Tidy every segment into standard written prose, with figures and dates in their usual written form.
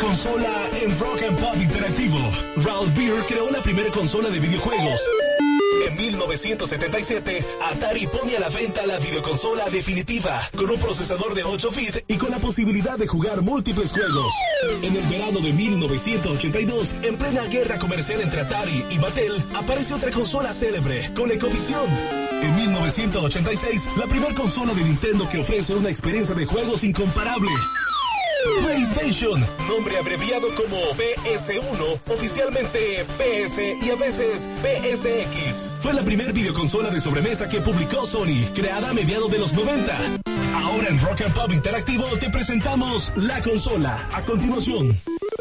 consola en Rock and Pop Interactivo. Ralph Beer creó la primera consola de videojuegos. En 1977, Atari pone a la venta la videoconsola definitiva, con un procesador de 8 bits y con la posibilidad de jugar múltiples juegos. En el verano de 1982, en plena guerra comercial entre Atari y Mattel, aparece otra consola célebre, ColecoVision. En 1986, la primera consola de Nintendo que ofrece una experiencia de juegos incomparable. PlayStation, nombre abreviado como PS1, oficialmente PS y a veces PSX. Fue la primera videoconsola de sobremesa que publicó Sony, creada a mediados de los 90. Ahora en Rock and Pop Interactivo te presentamos la consola. A continuación.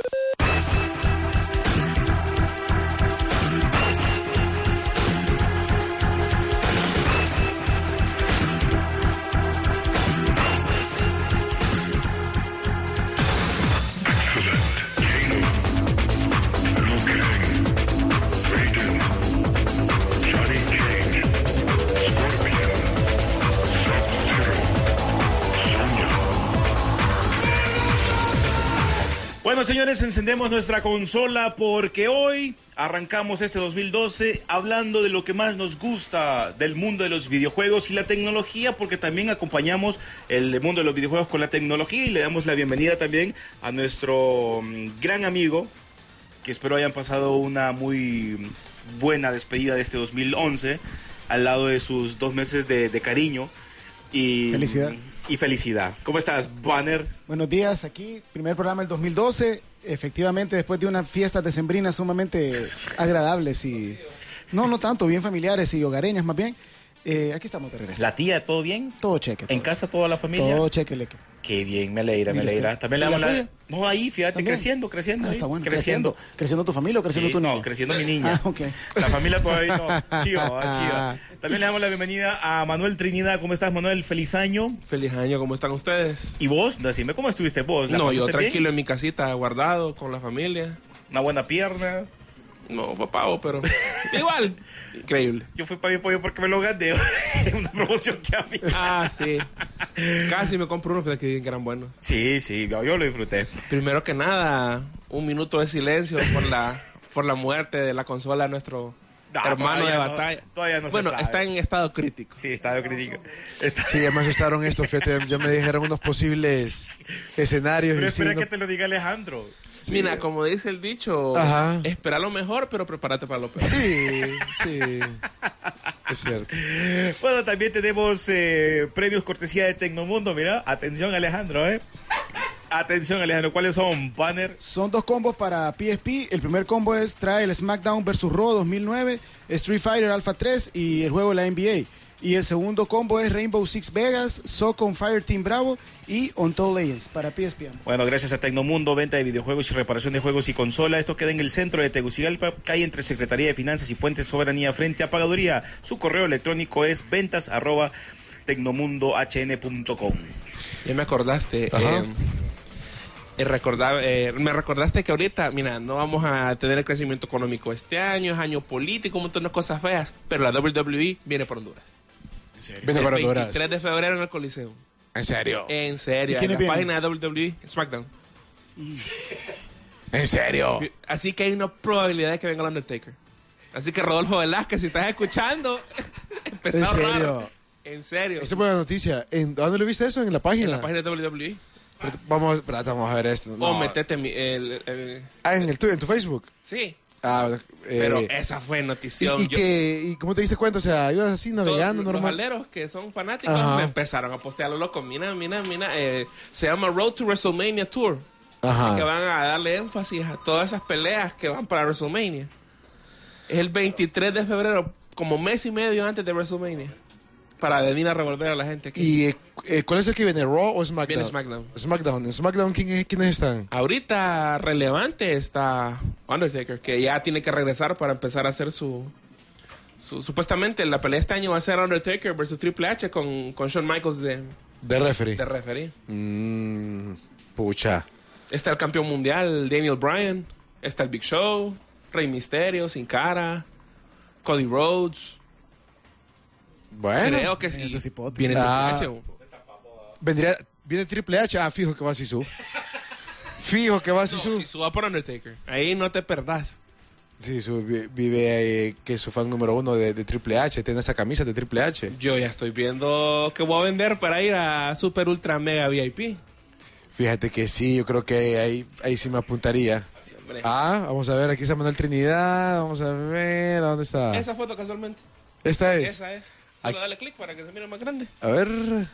Bueno, señores, encendemos nuestra consola porque hoy arrancamos este 2012 hablando de lo que más nos gusta del mundo de los videojuegos y la tecnología, porque también acompañamos el mundo de los videojuegos con la tecnología y le damos la bienvenida también a nuestro gran amigo, que espero hayan pasado una muy buena despedida de este 2011 al lado de sus 2 meses de cariño y felicidad. ¿Cómo estás, Banner? Buenos días, aquí, primer programa del 2012, efectivamente después de unas fiestas decembrinas sumamente agradables y no tanto, bien familiares y hogareñas más bien. Aquí estamos de regreso. ¿La tía, todo bien? Todo cheque. ¿En casa toda la familia? Todo cheque, leque. Qué bien, me alegra. También le damos la... No, ahí, fíjate, ¿también? creciendo. Está bueno, creciendo tu familia o creciendo tu niño. No, creciendo mi niña. Ah, ok. La familia todavía no. Chiva. También le damos la bienvenida a Manuel Trinidad. ¿Cómo estás, Manuel? Feliz año. Feliz año, ¿cómo están ustedes? ¿Y vos? Decime, ¿cómo estuviste vos? No, yo tranquilo bien en mi casita, guardado, con la familia. Una buena pierna. No, fue pavo, pero igual, increíble. Yo fui para mi pollo porque me lo gané. Una promoción que a mí. Ah, sí. Casi me compro unos que dicen que eran buenos. Sí, yo lo disfruté. Primero que nada, un minuto de silencio por la muerte de la consola de nuestro hermano de batalla. Todavía no bueno, se sabe. está en estado crítico. Sí, estado crítico. Sí, ya me asustaron esto, fíjate, ya me dijeron unos posibles escenarios. Pero y espera sí, que te lo diga Alejandro. Sí. Mira, como dice el dicho, espera lo mejor, pero prepárate para lo peor. Sí, es cierto. Bueno, también tenemos premios cortesía de Tecnomundo, mira. Atención, Alejandro, Atención, Alejandro, ¿cuáles son, Banner? Son 2 combos para PSP. El primer combo trae el SmackDown vs. Raw 2009, Street Fighter Alpha 3 y el juego de la NBA. Y el segundo combo es Rainbow Six Vegas, Socon Fireteam Bravo y Untold Legends para PSP. Bueno, gracias a Tecnomundo, venta de videojuegos y reparación de juegos y consola. Esto queda en el centro de Tegucigalpa, calle entre Secretaría de Finanzas y Puente Soberanía, frente a Pagaduría. Su correo electrónico es ventas@tecnomundohn.com. Ya me acordaste. Me recordaste que ahorita, mira, no vamos a tener el crecimiento económico este año, es año político, un montón de cosas feas, pero la WWE viene por Honduras. ¿En serio? Viene para El Honduras. 23 de febrero en el Coliseo. ¿En serio? En serio, en la página de WWE, SmackDown. ¿En serio? Así que hay una probabilidad de que venga el Undertaker. Así que Rodolfo Velázquez, si estás escuchando, empezó ¿En a serio? ahorrar. En serio. Esa es buena noticia. ¿Dónde lo viste eso? ¿En la página? En la página de WWE. Vamos a ver esto. O No. metete en tu Facebook. Sí. Pero esa fue notición. ¿Y cómo te diste cuenta? O sea, ibas así navegando Los normal. aleros que son fanáticos me empezaron a postear a lo loco. Mira. Se llama Road to WrestleMania Tour. Así que van a darle énfasis a todas esas peleas que van para WrestleMania. Es el 23 de febrero, como mes y medio antes de WrestleMania. Para venir a revolver a la gente aquí. ¿Y cuál es el que viene? ¿Raw o SmackDown? Viene SmackDown. ¿En SmackDown quiénes están? Ahorita relevante está Undertaker, que ya tiene que regresar para empezar a hacer supuestamente la pelea este año va a ser Undertaker versus Triple H con Shawn Michaels de referee. Pucha. Está el campeón mundial Daniel Bryan, está el Big Show, Rey Mysterio, Sin Cara, Cody Rhodes. Bueno. Creo que sí. Viene Triple H. Viene Triple H. Fijo que va a Sisu. Fijo que va Sisu. Sisu va por Undertaker. Ahí no te perdás. Sisu vive que es su fan número 1 de Triple H. Tiene esa camisa de Triple H. Yo ya estoy viendo que voy a vender para ir a Super Ultra Mega VIP. Fíjate que sí, yo creo que ahí sí me apuntaría. Sí, hombre. Vamos a ver, aquí está Manuel Trinidad. Vamos a ver, ¿a dónde está? Esa foto casualmente. ¿Esta es? Esa es. Solo dale clic para que se mire más grande. A ver.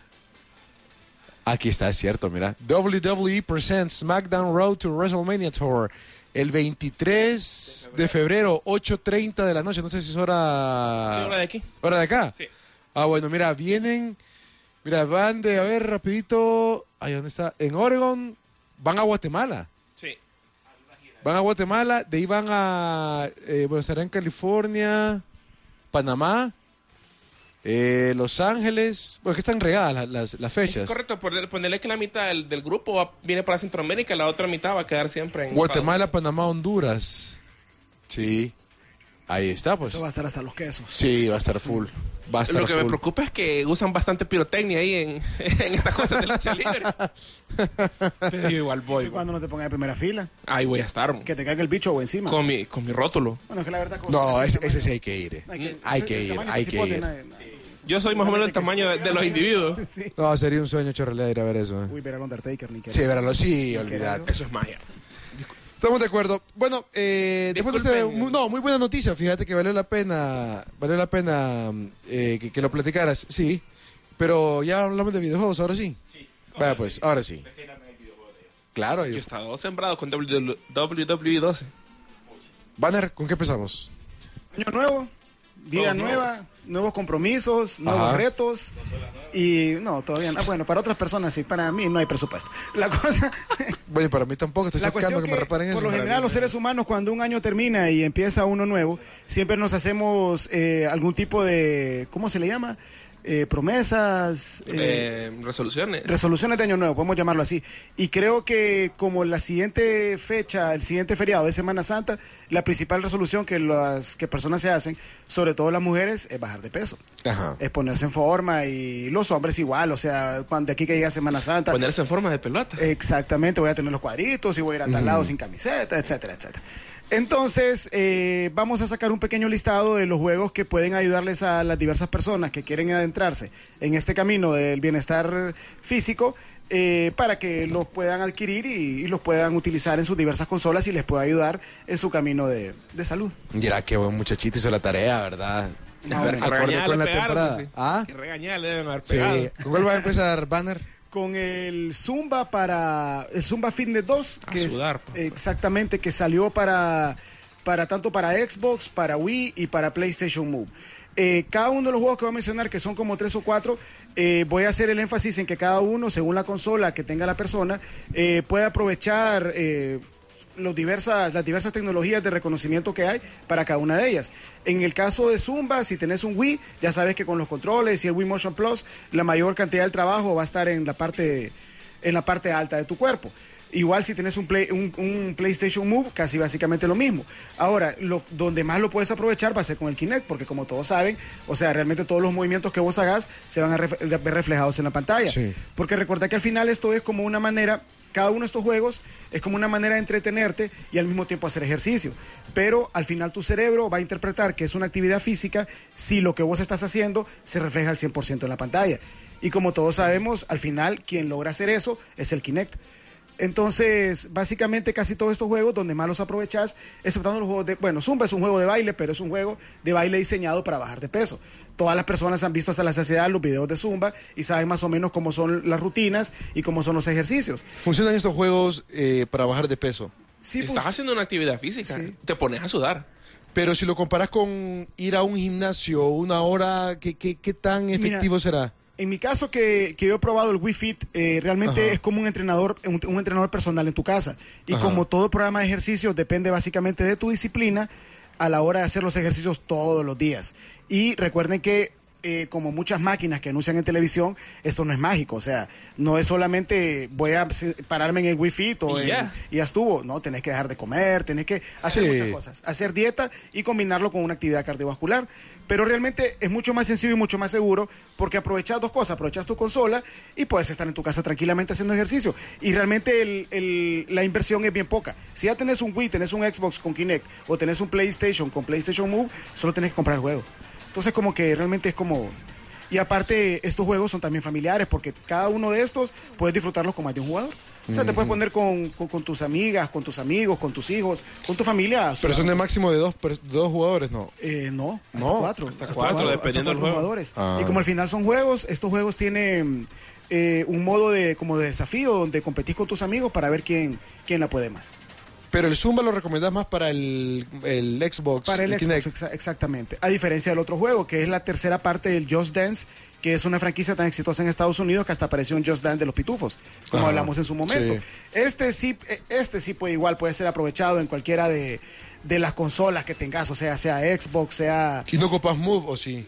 Aquí está, es cierto, mira. WWE presents SmackDown Road to WrestleMania Tour. El 23 de febrero, 8:30 de la noche. No sé si es hora... ¿Qué hora de aquí? ¿Hora de acá? Sí. Bueno, mira, vienen... Mira, van de... A ver, rapidito... Ahí, ¿dónde está? En Oregon, van a Guatemala. Sí. Van a Guatemala, de ahí van a... bueno, estará en California, Panamá, Los Ángeles... Bueno, que están regadas las fechas. Es correcto, ponerle que la mitad del grupo viene para Centroamérica, la otra mitad va a quedar siempre en... Guatemala, Panamá, Honduras. Sí. Ahí está, pues. Eso va a estar hasta los quesos. Sí, va a estar full. Va a estar Lo que me full. preocupa es que usan bastante pirotecnia ahí en estas cosas de lucha libre. Pero yo igual voy. Cuando no te pongas en primera fila, Ahí voy a estar. que te caiga el bicho o encima. Con mi rótulo. Bueno, es que la verdad... No, ese ese sí hay que ir. Hay que ir. Yo soy más o menos el tamaño de los individuos. Sí. No, sería un sueño hecho realidad ir a ver eso. Uy, ver al Undertaker, ni Sí, verlo, sí, olvidate. Eso es magia. Estamos de acuerdo. Bueno, después de Disculpen. muy buena noticia. Fíjate que valió la pena que lo platicaras. Sí, pero ya hablamos de videojuegos, ahora sí. Vaya, pues, ahora sí. Claro. Yo he estado sembrado con WWE 12. Banner, ¿con qué empezamos? Año nuevo, vida Todos nueva, nuevos. nuevos compromisos, nuevos Ajá. retos. Y no, todavía no. Bueno, para otras personas sí, para mí no hay presupuesto. La cosa, Bueno, para mí tampoco. Estoy la sacando cuestión que me reparen eso. por lo general los seres humanos cuando un año termina y empieza uno nuevo, siempre nos hacemos algún tipo de, ¿cómo se le llama? Promesas, Resoluciones. resoluciones de año nuevo, podemos llamarlo así. Y creo que como la siguiente fecha, el siguiente feriado de Semana Santa, la principal resolución que las personas se hacen, sobre todo las mujeres, es bajar de peso. Ajá. Es ponerse en forma y los hombres igual, o sea, cuando de aquí que llega Semana Santa. Ponerse en forma de pelota. Exactamente, voy a tener los cuadritos y voy a ir a tal lado sin camiseta, etcétera, etcétera. Entonces, vamos a sacar un pequeño listado de los juegos que pueden ayudarles a las diversas personas que quieren adentrarse en este camino del bienestar físico para que los puedan adquirir y los puedan utilizar en sus diversas consolas y les pueda ayudar en su camino de salud. Mira, qué buen muchachito hizo la tarea, ¿verdad? No, hombre, Acorde regañada con le la pegaron, temporada. pues, sí. ¿Ah? Que regañada le deben haber Sí. pegado. ¿Con cuál va a empezar, Banner? Con el Zumba Fitness 2, A que sudar, es, papá. exactamente, que salió para tanto para Xbox, para Wii y para PlayStation Move. Cada uno de los juegos que voy a mencionar, que son como 3 o 4, voy a hacer el énfasis en que cada uno, según la consola que tenga la persona, puede aprovechar las diversas tecnologías de reconocimiento que hay para cada una de ellas. En el caso de Zumba, si tenés un Wii, ya sabes que con los controles y el Wii Motion Plus, la mayor cantidad del trabajo va a estar en la parte alta de tu cuerpo. Igual si tienes un PlayStation Move, casi básicamente lo mismo. Ahora, donde más lo puedes aprovechar va a ser con el Kinect, porque como todos saben, o sea, realmente todos los movimientos que vos hagas se van a ver reflejados en la pantalla. Sí. Porque recuerda que al final esto es como una manera, cada uno de estos juegos es como una manera de entretenerte y al mismo tiempo hacer ejercicio. Pero al final tu cerebro va a interpretar que es una actividad física si lo que vos estás haciendo se refleja al 100% en la pantalla. Y como todos sabemos, al final quien logra hacer eso es el Kinect. Entonces, básicamente casi todos estos juegos donde más los aprovechás, exceptando los juegos bueno, Zumba es un juego de baile, pero es un juego de baile diseñado para bajar de peso. Todas las personas han visto hasta la saciedad los videos de Zumba y saben más o menos cómo son las rutinas y cómo son los ejercicios. ¿Funcionan estos juegos para bajar de peso? Sí, Estás haciendo una actividad física, Sí. te pones a sudar. Pero si lo comparas con ir a un gimnasio una hora, ¿qué tan efectivo será? En mi caso, que yo he probado el Wii Fit, realmente Ajá. es como un entrenador personal en tu casa. Y Ajá. como todo programa de ejercicio depende básicamente de tu disciplina a la hora de hacer los ejercicios todos los días. Y recuerden que como muchas máquinas que anuncian en televisión, esto no es mágico. O sea, no es solamente voy a pararme en el Wii Fit y ya estuvo. No, tenés que dejar de comer, tenés que hacer muchas cosas. Hacer dieta y combinarlo con una actividad cardiovascular. Pero realmente es mucho más sencillo y mucho más seguro porque aprovechas dos cosas. Aprovechas tu consola y puedes estar en tu casa tranquilamente haciendo ejercicio. Y realmente la inversión es bien poca. Si ya tenés un Wii, tenés un Xbox con Kinect o tenés un PlayStation con PlayStation Move, solo tenés que comprar el juego. Entonces como que realmente es como... Y aparte estos juegos son también familiares porque cada uno de estos puedes disfrutarlos con más de un jugador. O sea, te puedes poner con tus amigas, con tus amigos, con tus hijos, con tu familia. Pero son de máximo de dos jugadores, ¿no? No, hasta cuatro. Hasta cuatro, dependiendo del juego. Jugadores. Y como al final son juegos, estos juegos tienen un modo de desafío donde competís con tus amigos para ver quién la puede más. Pero el Zumba lo recomendás más para el Xbox. Para el Xbox, exactamente. A diferencia del otro juego, que es la tercera parte del Just Dance, que es una franquicia tan exitosa en Estados Unidos que hasta apareció en Just Dance de los Pitufos, como hablamos en su momento. Sí. Este sí puede ser aprovechado en cualquiera de las consolas que tengas, o sea Xbox, sea... ¿Y no ocupas Move o sí?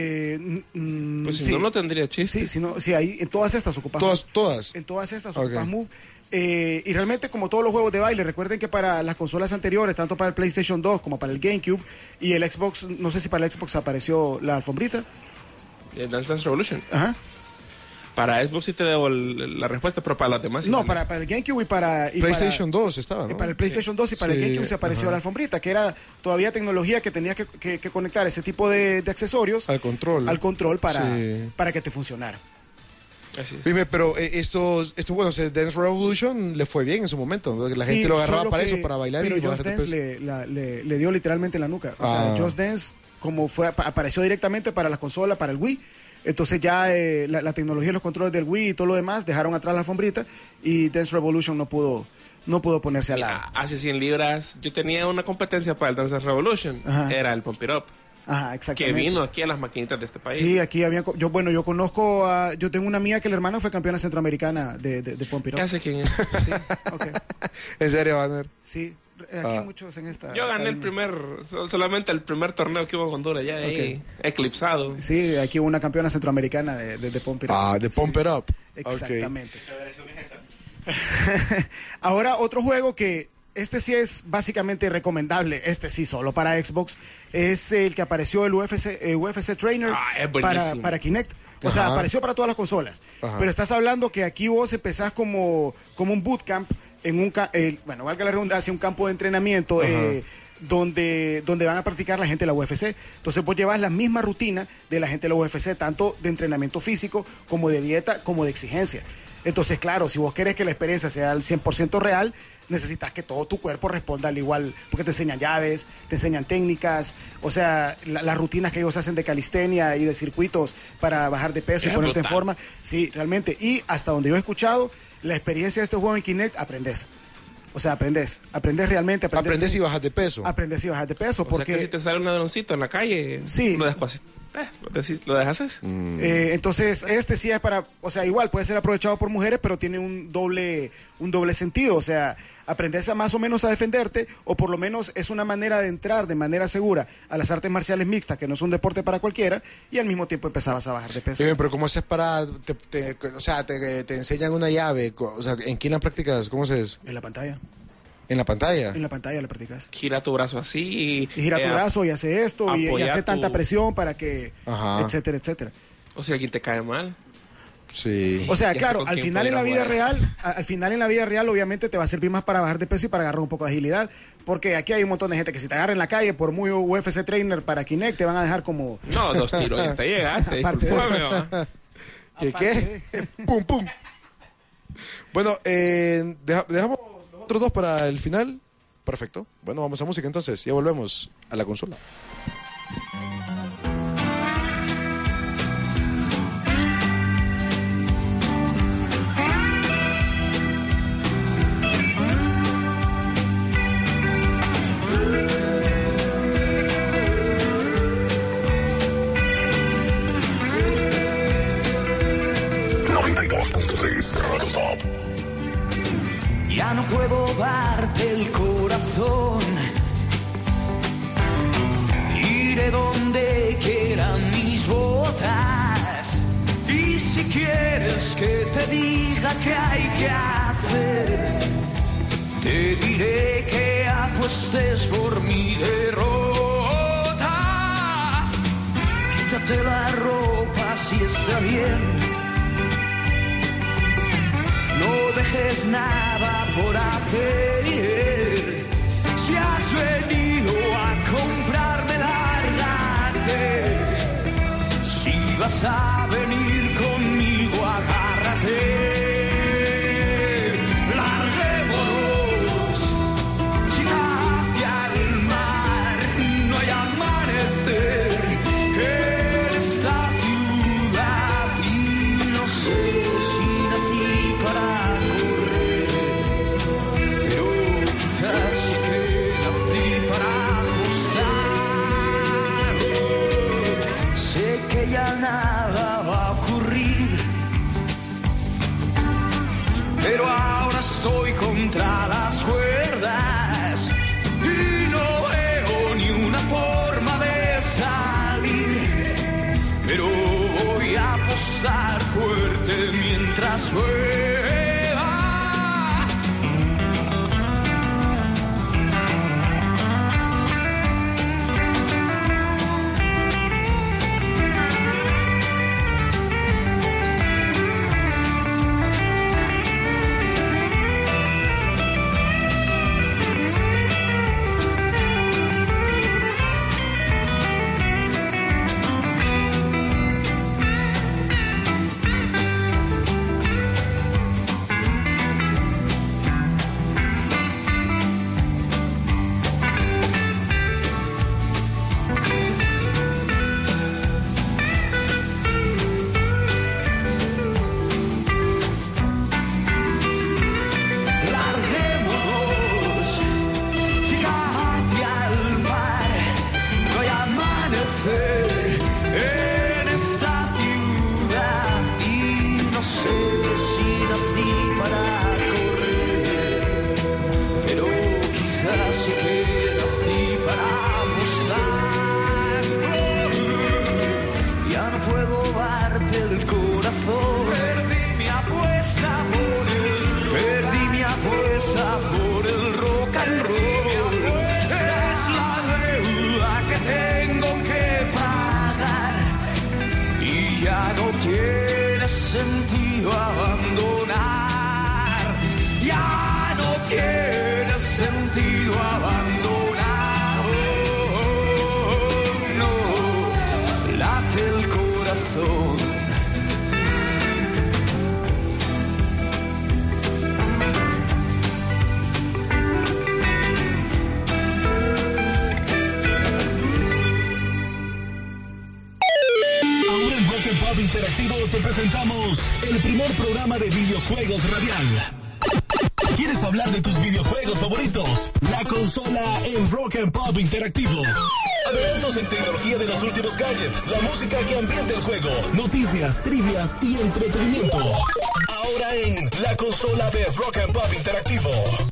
Pues si no, no tendría chiste. Sí, ahí en todas estas ocupas Move. ¿Todas? En todas estas ocupas Move. Y realmente, como todos los juegos de baile, recuerden que para las consolas anteriores, tanto para el PlayStation 2 como para el GameCube y el Xbox, no sé si para el Xbox apareció la alfombrita. Dance Revolution. Ajá. Para Xbox sí te debo la respuesta, pero para las demás sí. No, para el GameCube y para... PlayStation 2 estaba, ¿no? Y para el PlayStation 2 y para el GameCube se apareció la alfombrita, que era todavía tecnología que tenías que conectar ese tipo de accesorios al control para que te funcionara. Así es. Dime, pero esto bueno, Dance Revolution le fue bien en su momento. La gente lo agarraba para eso, para bailar. Pero Just Dance le dio literalmente en la nuca. O sea, Just Dance, como apareció directamente para la consola, para el Wii. Entonces ya la tecnología y los controles del Wii y todo lo demás dejaron atrás la alfombrita y Dance Revolution no pudo ponerse a la... Hace 100 libras, yo tenía una competencia para el Dance Revolution. Ajá. Era el Pump It Up. Ajá, exactamente. Que vino aquí a las maquinitas de este país. Sí, aquí había... Yo conozco yo tengo una amiga que la hermana fue campeona centroamericana de Pump It Up. Ya sé quién es. Sí, okay. ¿En serio, Banner? Sí, aquí muchos en esta... Yo gané solamente el primer torneo que hubo en Honduras, ya ahí eclipsado. Sí, aquí hubo una campeona centroamericana de Pump It Up. De Pump It Up. Exactamente. Ahora, otro juego que... Este sí es básicamente recomendable, este sí solo para Xbox, es el que apareció el UFC Trainer para Kinect. O sea, apareció para todas las consolas. Pero estás hablando que aquí vos empezás como un bootcamp en valga la redundancia, un campo de entrenamiento donde van a practicar la gente de la UFC. Entonces vos llevas la misma rutina de la gente de la UFC, tanto de entrenamiento físico como de dieta, como de exigencia. Entonces, claro, si vos querés que la experiencia sea al 100% real, necesitas que todo tu cuerpo responda al igual, porque te enseñan llaves, te enseñan técnicas, o sea, las rutinas que ellos hacen de calistenia y de circuitos para bajar de peso y ponerte en forma. Sí, realmente. Y hasta donde yo he escuchado, la experiencia de este juego en Kinect, aprendes. O sea, aprendes realmente. Aprendes y bajas de peso. Aprendes y bajas de peso. Porque sea que si te sale un ladroncito en la calle, sí, lo dejas. Entonces, este sí es para, o sea, igual puede ser aprovechado por mujeres, pero tiene un doble sentido. O sea, aprendes más o menos a defenderte, o por lo menos es una manera de entrar de manera segura a las artes marciales mixtas, que no es un deporte para cualquiera, y al mismo tiempo empezabas a bajar de peso. Sí, pero ¿cómo haces para, te enseñan una llave? O sea, ¿en quién la practicas? ¿Cómo se es? En la pantalla. ¿En la pantalla? En la pantalla la practicas. Gira tu brazo así. Y gira tu brazo y hace esto y hace tanta presión para que... etcétera, etcétera. O si alguien te cae mal. Sí. O sea, claro, al final en la vida real obviamente te va a servir más para bajar de peso y para agarrar un poco de agilidad, porque aquí hay un montón de gente que si te agarra en la calle por muy UFC Trainer para Kinect te van a dejar como... No, 2 tiros y hasta llegaste. ¿Qué? Pum, pum. Bueno, dejamos los otros dos para el final. Perfecto. Bueno, vamos a música entonces. Ya volvemos a la consola. Ya no puedo darte el corazón. Iré donde quieran mis botas. quieres que te diga qué hay que hacer, te diré que apuestes por mi derrota. Quítate la ropa si está bien, no dejes nada por hacer. Si has venido a comprarme, lárgate. Si vas a venir conmigo, agárrate. Larguémonos, chica, hacia el mar. No hay amanecer en esta ciudad y no sé si nací para correr, pero quizás sí que nací para apostar. Sé que ya nada va a ocurrir, pero ahora estoy contra las cuerdas y no veo ni una forma de salir, pero voy a apostar fuerte mientras vuela. Sentido abandonar, ya no tiene sentido abandonar. No, late el corazón. Interactivo te presentamos el primer programa de videojuegos radial. ¿Quieres hablar de tus videojuegos favoritos? La consola en Rock and Pop Interactivo. Adelantos en tecnología de los últimos gadgets, la música que ambienta el juego, noticias, trivias y entretenimiento. Ahora en la consola de Rock and Pop Interactivo.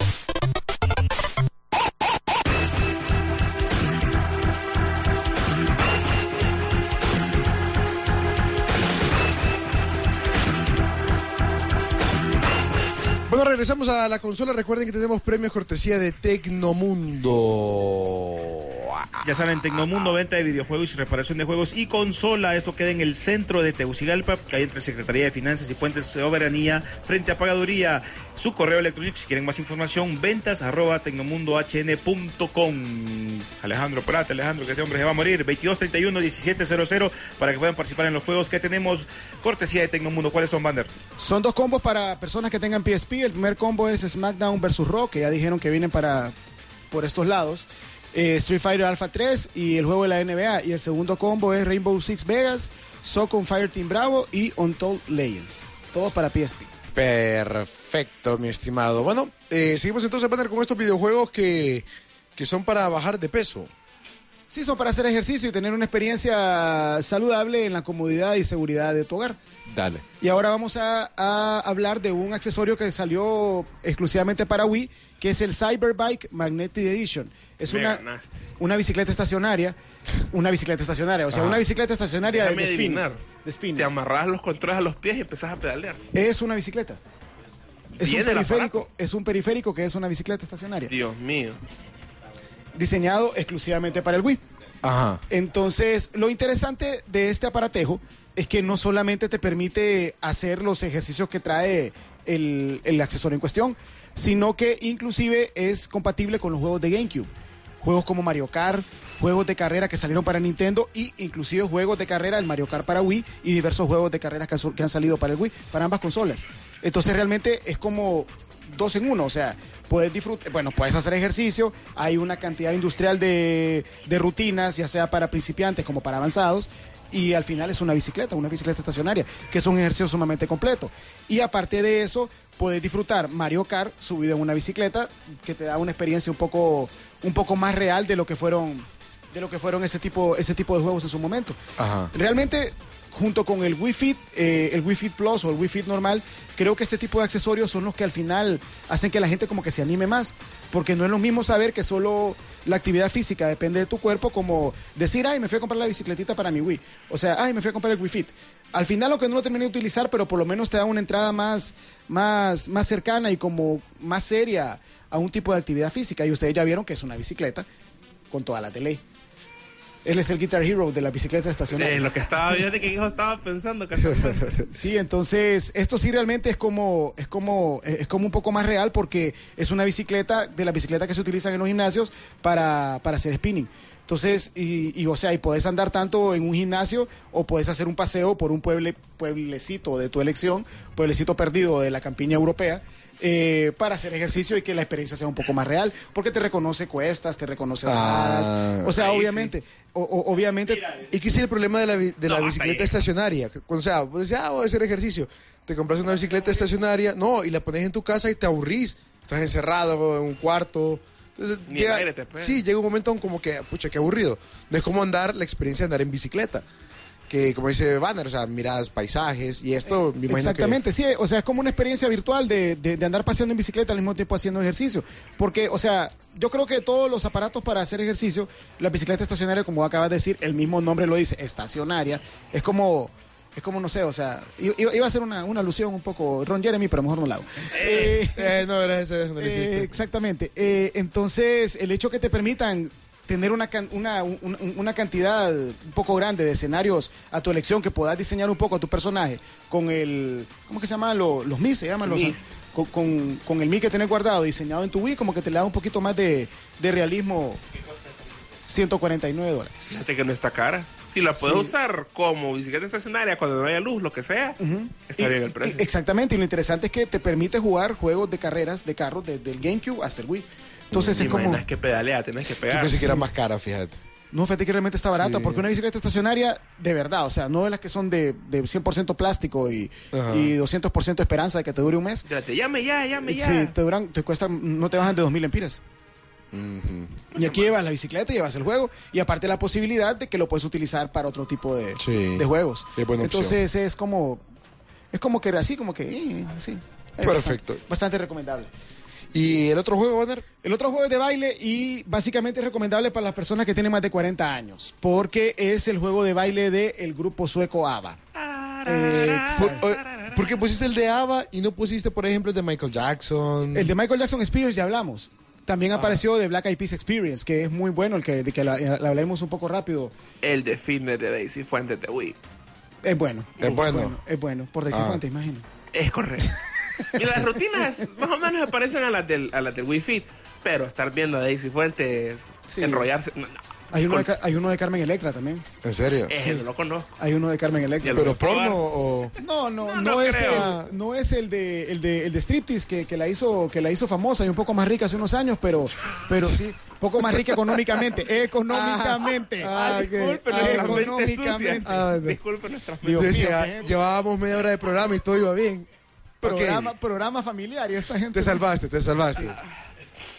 Bueno, regresamos a la consola. Recuerden que tenemos premios cortesía de Tecnomundo. Ya saben, Tecnomundo, venta de videojuegos y reparación de juegos y consola. Esto queda en el centro de Tegucigalpa, que hay entre Secretaría de Finanzas y Puentes de Soberanía, frente a Pagaduría. Su correo electrónico, si quieren más información, ventas@tecnomundohn.com. Alejandro, espérate, Alejandro, que este hombre se va a morir. 2231-1700 para que puedan participar en los juegos que tenemos cortesía de Tecnomundo. ¿Cuáles son, Vander? Son 2 combos para personas que tengan PSP. El primer combo es SmackDown vs. Raw, que ya dijeron que vienen por estos lados. Street Fighter Alpha 3 y el juego de la NBA. Y el segundo combo es Rainbow Six Vegas, Socon Fireteam Bravo y Untold Legends. Todos para PSP. Perfecto, mi estimado. Bueno, seguimos entonces, Banner, con estos videojuegos que son para bajar de peso. Sí, son para hacer ejercicio y tener una experiencia saludable en la comodidad y seguridad de tu hogar. Dale. Y ahora vamos a hablar de un accesorio que salió exclusivamente para Wii, que es el Cyberbike Magnetic Edition. Es una bicicleta estacionaria. Una bicicleta estacionaria, o sea, una bicicleta estacionaria de spin. Te amarras los controles a los pies y empezás a pedalear. Es una bicicleta. Es un periférico que es una bicicleta estacionaria. Dios mío. Diseñado exclusivamente para el Wii. Ajá. Entonces, lo interesante de este aparatejo es que no solamente te permite hacer los ejercicios que trae el accesorio en cuestión, sino que inclusive es compatible con los juegos de GameCube. Juegos como Mario Kart, juegos de carrera que salieron para Nintendo y inclusive juegos de carrera, el Mario Kart para Wii y diversos juegos de carreras que han salido para el Wii, para ambas consolas. Entonces realmente es como 2 en 1, o sea, puedes disfrutar, bueno, puedes hacer ejercicio, hay una cantidad industrial de rutinas, ya sea para principiantes como para avanzados, y al final es una bicicleta estacionaria, que es un ejercicio sumamente completo. Y aparte de eso, puedes disfrutar Mario Kart subido en una bicicleta, que te da una experiencia un poco más real de lo que fueron ese tipo de juegos en su momento. Ajá. Realmente, junto con el Wii Fit Plus o el Wii Fit normal, creo que este tipo de accesorios son los que al final hacen que la gente como que se anime más, porque no es lo mismo saber que solo la actividad física depende de tu cuerpo, como decir, ay, me fui a comprar la bicicletita para mi Wii, o sea, ay, me fui a comprar el Wii Fit. Al final, aunque no lo terminé de utilizar, pero por lo menos te da una entrada más cercana y como más seria a un tipo de actividad física, y ustedes ya vieron que es una bicicleta con todas las de ley. Él es el Guitar Hero de la bicicleta estacionaria. Lo que estaba viendo, que yo estaba pensando. Sí, entonces, esto sí realmente es como un poco más real, porque es una bicicleta, de la bicicleta que se utilizan en los gimnasios para hacer spinning. Entonces, o sea, y podés andar tanto en un gimnasio o podés hacer un paseo por un pueblecito de tu elección, pueblecito perdido de la campiña europea, para hacer ejercicio y que la experiencia sea un poco más real, porque te reconoce cuestas, te reconoce bajadas, o sea, obviamente, obviamente. ¿Y qué es el problema de la bicicleta estacionaria? O sea, vos decís, voy a hacer ejercicio, te compras una bicicleta estacionaria, y la pones en tu casa y te aburrís, estás encerrado en un cuarto. Entonces, llega un momento como que, pucha, qué aburrido. No es como la experiencia de andar en bicicleta, que como dice Banner, o sea, miras paisajes y esto, me imagino. Exactamente, sí, o sea, es como una experiencia virtual de andar paseando en bicicleta al mismo tiempo haciendo ejercicio, porque, o sea, yo creo que todos los aparatos para hacer ejercicio, la bicicleta estacionaria, como acabas de decir, el mismo nombre lo dice, estacionaria, es como, no sé, o sea, iba a ser una alusión un poco Ron Jeremy, pero mejor no la hago. No, gracias, no lo hiciste. Exactamente, entonces, el hecho que te permitan tener una cantidad un poco grande de escenarios a tu elección, que puedas diseñar un poco a tu personaje con ¿cómo que se llaman? Los Mi se llaman, con el Mi que tenés guardado, diseñado en tu Wii, como que te le da un poquito más de realismo. $149. Fíjate que no está cara. Si la puedes usar como bicicleta estacionaria cuando no haya luz, lo que sea, está bien el precio. Exactamente, y lo interesante es que te permite jugar juegos de carreras, de carros, desde el GameCube hasta el Wii. Entonces es como... Tenés que pedalear, tenés que pegar. Yo pensé que era más cara, fíjate. No, fíjate que realmente está barata, porque una bicicleta estacionaria, de verdad, o sea, no de las que son de 100% plástico y 200% esperanza de que te dure un mes. Espérate, llame ya. Sí, te cuestan, no te bajan de 2,000 lempiras. Y aquí llevas la bicicleta, llevas el juego, y aparte la posibilidad de que lo puedes utilizar para otro tipo de juegos. Entonces es como que así, como que sí. Perfecto. Bastante recomendable. ¿Y el otro juego, Banner? El otro juego es de baile y básicamente es recomendable para las personas que tienen más de 40 años, porque es el juego de baile del grupo sueco ABBA. ¿Por qué pusiste el de ABBA y no pusiste, por ejemplo, el de Michael Jackson? El de Michael Jackson Experience ya hablamos. También apareció de Black Eyed Peas Experience, que es muy bueno, que la hablemos un poco rápido. El de fitness de Daisy Fuentes de Wii. Es bueno. Es bueno. Por Daisy Fuentes, imagino. Es correcto. Y las rutinas más o menos se parecen a las del Wii Fit, pero estar viendo a Daisy Fuentes enrollarse... No. Hay uno de Carmen Electra también. ¿En serio? No lo conozco. Hay uno de Carmen Electra. ¿Pero porno o...? No es el de striptease que la hizo famosa y un poco más rica hace unos años, pero sí, un poco más rica económicamente. Económicamente. Disculpen nuestras mentes. Llevábamos media hora de programa y todo iba bien. Programa familiar y esta gente... Te salvaste.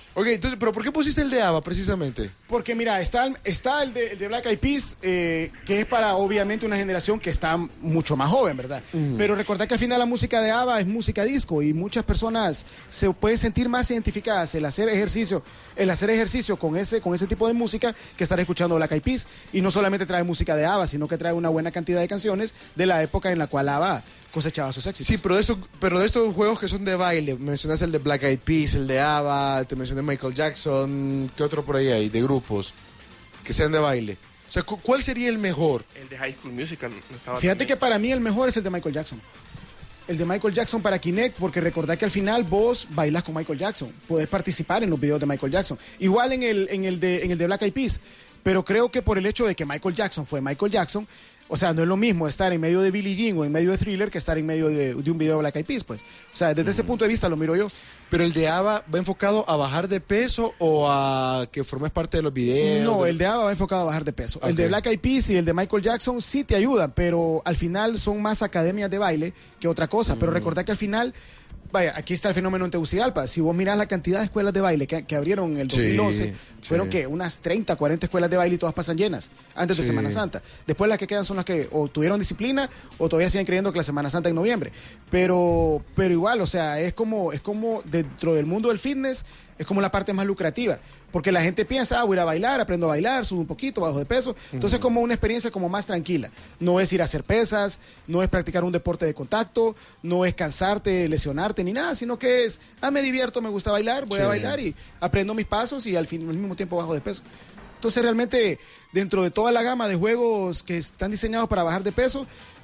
Ok, entonces, ¿pero por qué pusiste el de ABBA precisamente? Porque mira, está el de Black Eyed Peas, que es para obviamente una generación que está mucho más joven, ¿verdad? Pero recordad que al final la música de ABBA es música disco y muchas personas se pueden sentir más identificadas el hacer ejercicio con ese tipo de música que estar escuchando Black Eyed Peas. Y no solamente trae música de ABBA, sino que trae una buena cantidad de canciones de la época en la cual ABBA cosechaba sus éxitos. Sí, pero de estos juegos que son de baile, mencionaste el de Black Eyed Peas, el de ABBA, te mencioné Michael Jackson, ¿qué otro por ahí hay? De grupos que sean de baile. O sea, ¿cuál sería el mejor? El de High School Musical. Fíjate que para mí el mejor es el de Michael Jackson. El de Michael Jackson para Kinect, porque recordad que al final vos bailas con Michael Jackson. Podés participar en los videos de Michael Jackson. Igual en el de Black Eyed Peas. Pero creo que por el hecho de que Michael Jackson fue Michael Jackson, o sea, no es lo mismo estar en medio de Billie Jean o en medio de Thriller que estar en medio de un video de Black Eyed Peas, pues. O sea, desde ese punto de vista lo miro yo. ¿Pero el de ABBA va enfocado a bajar de peso o a que formes parte de los videos? No, el de ABBA va enfocado a bajar de peso. Okay. El de Black Eyed Peas y el de Michael Jackson sí te ayudan, pero al final son más academias de baile que otra cosa. Pero recordad que al final, vaya, aquí está el fenómeno en Tegucigalpa. Si vos mirás la cantidad de escuelas de baile que abrieron en el 2011, fueron que unas 30, 40 escuelas de baile y todas pasan llenas antes de Semana Santa. Después las que quedan son las que o tuvieron disciplina o todavía siguen creyendo que la Semana Santa es en noviembre. Pero igual, o sea, es como dentro del mundo del fitness, es como la parte más lucrativa. Porque la gente piensa, voy a ir a bailar, aprendo a bailar, subo un poquito, bajo de peso. Entonces es como una experiencia como más tranquila. No es ir a hacer pesas, no es practicar un deporte de contacto, no es cansarte, lesionarte ni nada, sino que es, me divierto, me gusta bailar, voy a bailar y aprendo mis pasos y al mismo tiempo bajo de peso. Entonces realmente dentro de toda la gama de juegos que están diseñados para bajar de peso,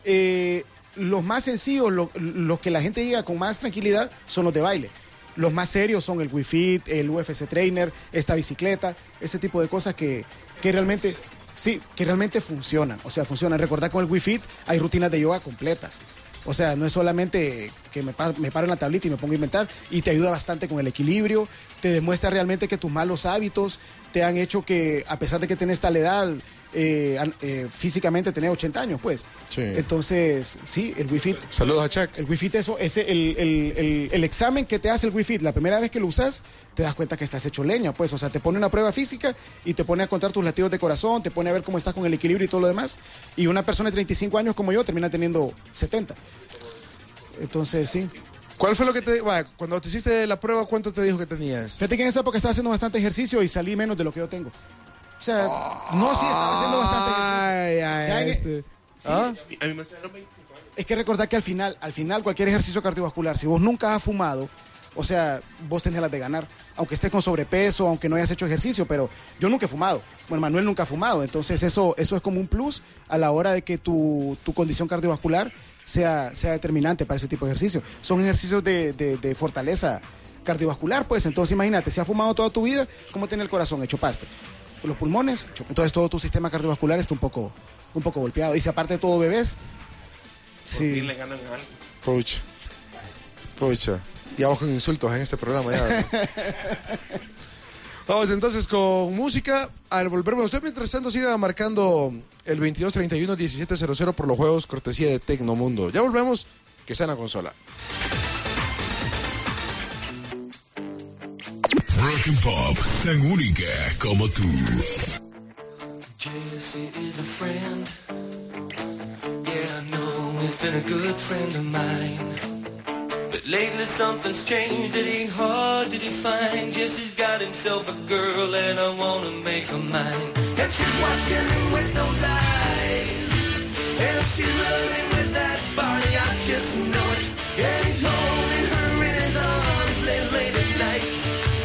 los más sencillos, los que la gente llega con más tranquilidad son los de baile. Los más serios son el Wii Fit, el UFC Trainer, esta bicicleta, ese tipo de cosas que realmente, sí, que realmente funcionan. O sea, funcionan. Recordad con el Wii Fit hay rutinas de yoga completas. O sea, no es solamente que me paro en la tablita y me pongo a inventar, y te ayuda bastante con el equilibrio, te demuestra realmente que tus malos hábitos te han hecho que, a pesar de que tenés tal edad, físicamente tenés 80 años, pues. Sí. Entonces, sí, el Wii Fit. Saludos a Chuck. El Wii Fit, el examen que te hace el Wii Fit, la primera vez que lo usas, te das cuenta que estás hecho leña, pues. O sea, te pone una prueba física y te pone a contar tus latidos de corazón, te pone a ver cómo estás con el equilibrio y todo lo demás. Y una persona de 35 años como yo termina teniendo 70. Entonces, sí. ¿Cuál fue lo que cuando te hiciste la prueba, cuánto te dijo que tenías? Fíjate que en esa época estaba haciendo bastante ejercicio y salí menos de lo que yo tengo. O sea, estaba haciendo bastante ejercicio. Sí. A mí me salieron 25 años. Es que recordad que al final cualquier ejercicio cardiovascular, si vos nunca has fumado, o sea, vos tenés las de ganar. Aunque estés con sobrepeso, aunque no hayas hecho ejercicio, pero yo nunca he fumado. Bueno, Manuel nunca ha fumado. Entonces eso es como un plus a la hora de que tu condición cardiovascular sea determinante para ese tipo de ejercicio. Son ejercicios de fortaleza cardiovascular, pues. Entonces imagínate, si has fumado toda tu vida, ¿cómo tiene el corazón hecho paste? Los pulmones, entonces todo tu sistema cardiovascular está un poco golpeado. Y si aparte de todo bebés, sí. Le ganan algo. Pucha. Y vamos con insultos en este programa ya. Vamos entonces con música. Al volver, bueno, usted mientras tanto siga marcando el 2231-1700 por los juegos cortesía de Tecnomundo. Ya volvemos, que está en la consola. Rock and Pop, tan única como tú. Jesse is a friend. Yeah, I know he's been a good friend of mine. But lately something's changed, it ain't hard to define. Jesse's got himself a girl and I wanna make her mine. And she's watching him with those eyes, and she's loving with that body, I just know it. And he's holding her in his arms late at night.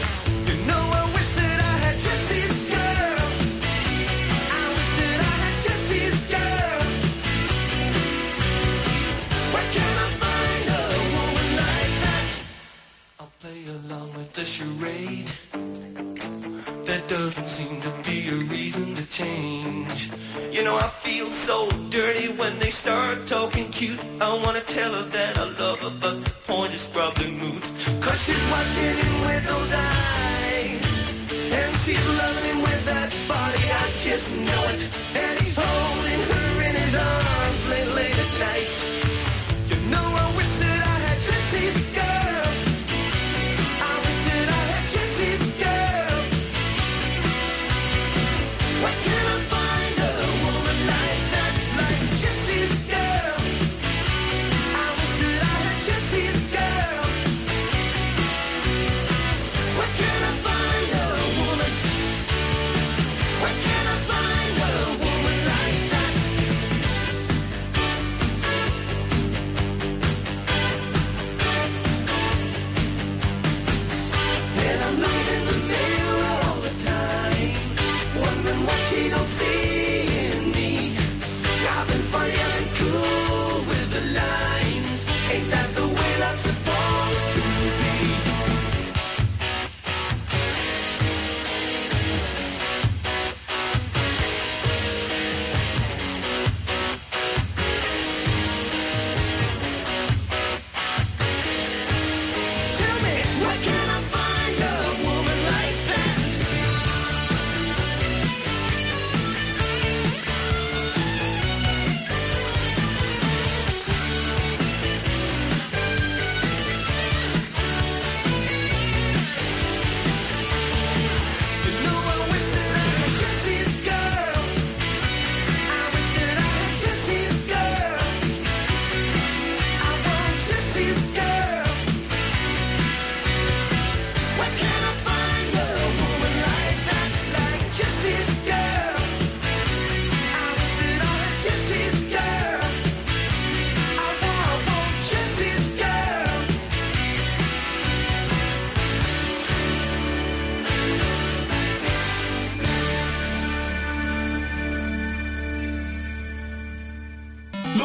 The charade, there doesn't seem to be a reason to change. You know I feel so dirty when they start talking cute. I wanna tell her that I love her, but the point is probably moot. Cause she's watching him with those eyes, and she's loving him with that body, I just know it. And he's holding her in his arms late at night. You know I wish that I had Jesse's girl. Jesse's girl.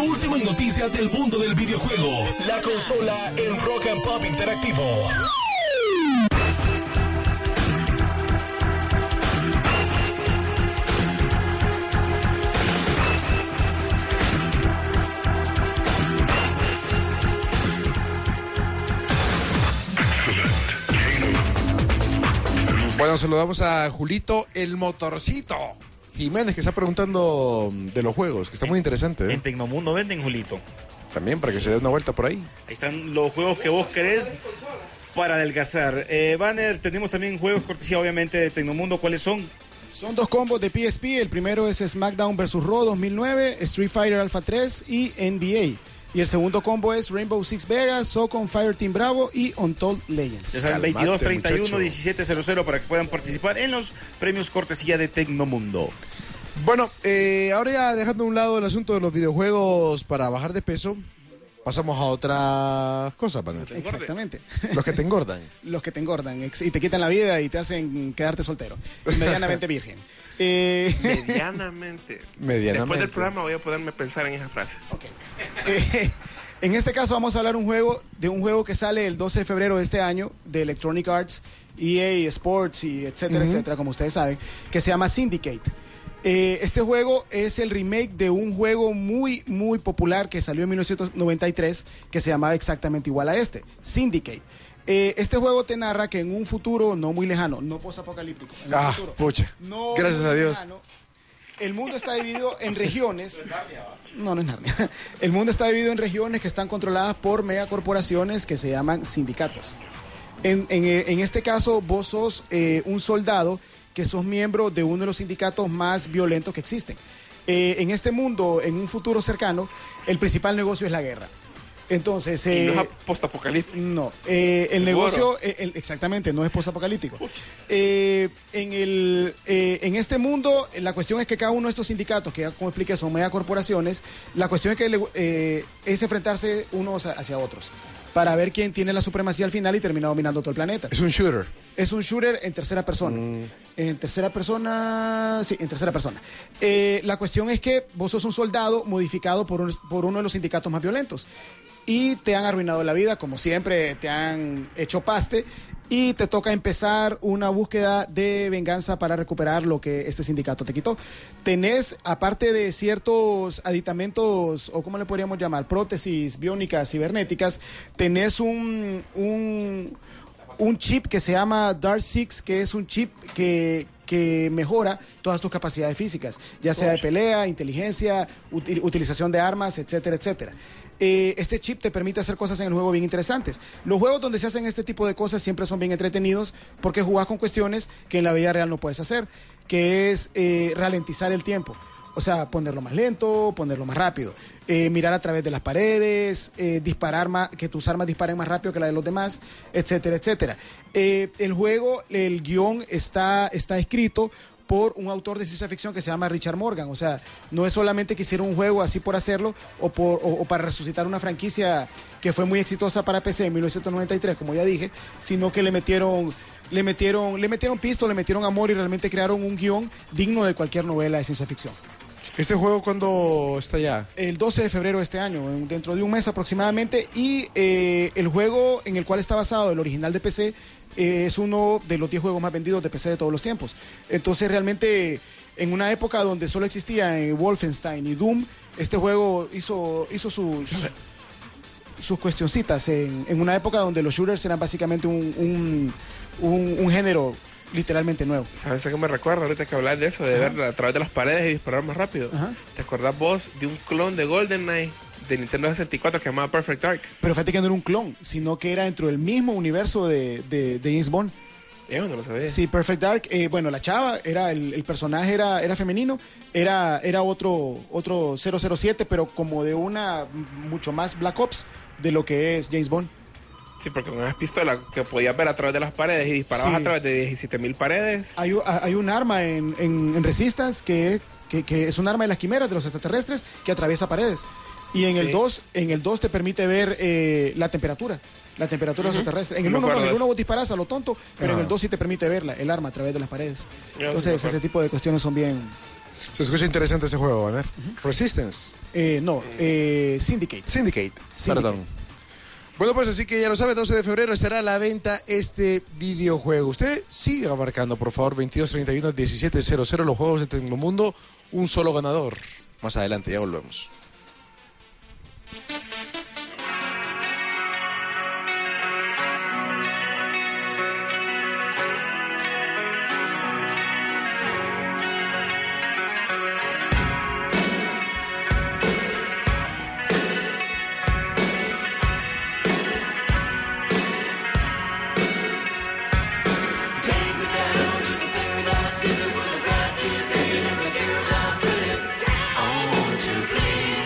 último en noticias del mundo del videojuego. La consola en Rock and Pop Interactivo. Bueno, saludamos a Julito el Motorcito Jiménez, que está preguntando de los juegos, que está muy interesante. En Tecnomundo venden, Julito. También, para que se dé una vuelta por ahí. Ahí están los juegos que vos querés para adelgazar. Banner, tenemos también juegos cortesía, obviamente, de Tecnomundo. ¿Cuáles son? Son 2 combos de PSP. El primero es SmackDown vs. Raw 2009, Street Fighter Alpha 3 y NBA. Y el segundo combo es Rainbow Six Vegas, Socon Fireteam Bravo y Untold Legends. Ya saben, 2231-1700 para que puedan participar en los premios cortesía de Tecnomundo. Bueno, ahora ya dejando a un lado el asunto de los videojuegos para bajar de peso, pasamos a otras cosas, Panel. Exactamente. Los que te engordan. Los que te engordan y te quitan la vida y te hacen quedarte soltero. Y medianamente virgen. Medianamente. Después del programa voy a poderme pensar en esa frase. Okay. En este caso vamos a hablar de un juego que sale el 12 de febrero de este año de Electronic Arts, EA Sports y etcétera, etcétera, como ustedes saben, que se llama Syndicate. Este juego es el remake de un juego muy, muy popular que salió en 1993 que se llamaba exactamente igual a este, Syndicate. Este juego te narra que en un futuro no muy lejano, no posapocalíptico, pucha, no gracias a Dios. Lejano, el mundo está dividido en regiones. No es Narnia. El mundo está dividido en regiones que están controladas por megacorporaciones que se llaman sindicatos. En este caso, vos sos un soldado que sos miembro de uno de los sindicatos más violentos que existen. En este mundo, en un futuro cercano, el principal negocio es la guerra. Entonces, y no es postapocalíptico. No, el negocio, exactamente, no es postapocalíptico. En este mundo, la cuestión es que cada uno de estos sindicatos, que ya como expliqué son megacorporaciones, la cuestión es que es enfrentarse unos hacia otros para ver quién tiene la supremacía al final y termina dominando todo el planeta. Es un shooter. Es un shooter en tercera persona. En tercera persona, sí, en tercera persona. La cuestión es que vos sos un soldado modificado por uno de los sindicatos más violentos. Y te han arruinado la vida, como siempre, te han hecho paste y te toca empezar una búsqueda de venganza para recuperar lo que este sindicato te quitó. Tenés, aparte de ciertos aditamentos, o ¿cómo le podríamos llamar? Prótesis biónicas, cibernéticas, tenés un chip que se llama Dark Six, que es un chip que mejora todas tus capacidades físicas, ya sea de pelea, inteligencia, utilización de armas, etcétera, etcétera. Este chip te permite hacer cosas en el juego bien interesantes. Los juegos donde se hacen este tipo de cosas siempre son bien entretenidos porque jugás con cuestiones que en la vida real no puedes hacer, que es ralentizar el tiempo. O sea, ponerlo más lento, ponerlo más rápido, mirar a través de las paredes, disparar más, que tus armas disparen más rápido que la de los demás, etcétera, etcétera. El juego, el guión está escrito por un autor de ciencia ficción que se llama Richard Morgan. O sea, no es solamente que hicieron un juego así por hacerlo o para resucitar una franquicia que fue muy exitosa para PC en 1993, como ya dije, sino que le metieron pisto, le metieron amor y realmente crearon un guión digno de cualquier novela de ciencia ficción. ¿Este juego cuándo está ya? El 12 de febrero de este año, dentro de un mes aproximadamente, y el juego en el cual está basado, el original de PC, es uno de los 10 juegos más vendidos de PC de todos los tiempos. Entonces realmente, en una época donde solo existían Wolfenstein y Doom, este juego hizo sus cuestioncitas en una época donde los shooters eran básicamente un género literalmente nuevo. ¿Sabes a qué me recuerda ahorita que hablas de eso? De ver a través de las paredes y disparar más rápido. ¿Te acordás vos de un clon de GoldenEye de Nintendo 64 que se llamaba Perfect Dark? Pero fíjate que no era un clon, sino que era dentro del mismo universo de James Bond. Yo no lo sabía. Sí, Perfect Dark. Bueno, la chava, el personaje era femenino, era otro 007, pero como de una mucho más Black Ops de lo que es James Bond. Sí, porque con esas pistolas que podías ver a través de las paredes y disparabas a través de 17.000 paredes. Hay un arma en Resistance que es un arma de las quimeras, de los extraterrestres, que atraviesa paredes. Y en el 2 te permite ver la temperatura de los extraterrestres. En el 1 vos disparás a lo tonto, pero en el 2 sí te permite ver el arma a través de las paredes. Entonces ese tipo de cuestiones son bien Se escucha interesante ese juego, Banner. Resistance. Syndicate. Perdón. Bueno, pues así que ya lo sabe, 12 de febrero estará a la venta este videojuego. Usted siga marcando, por favor, 2231-1700, los juegos de Tecnomundo, un solo ganador. Más adelante, ya volvemos. Paradise, with a bright, girl, you know the girl I put it on to play.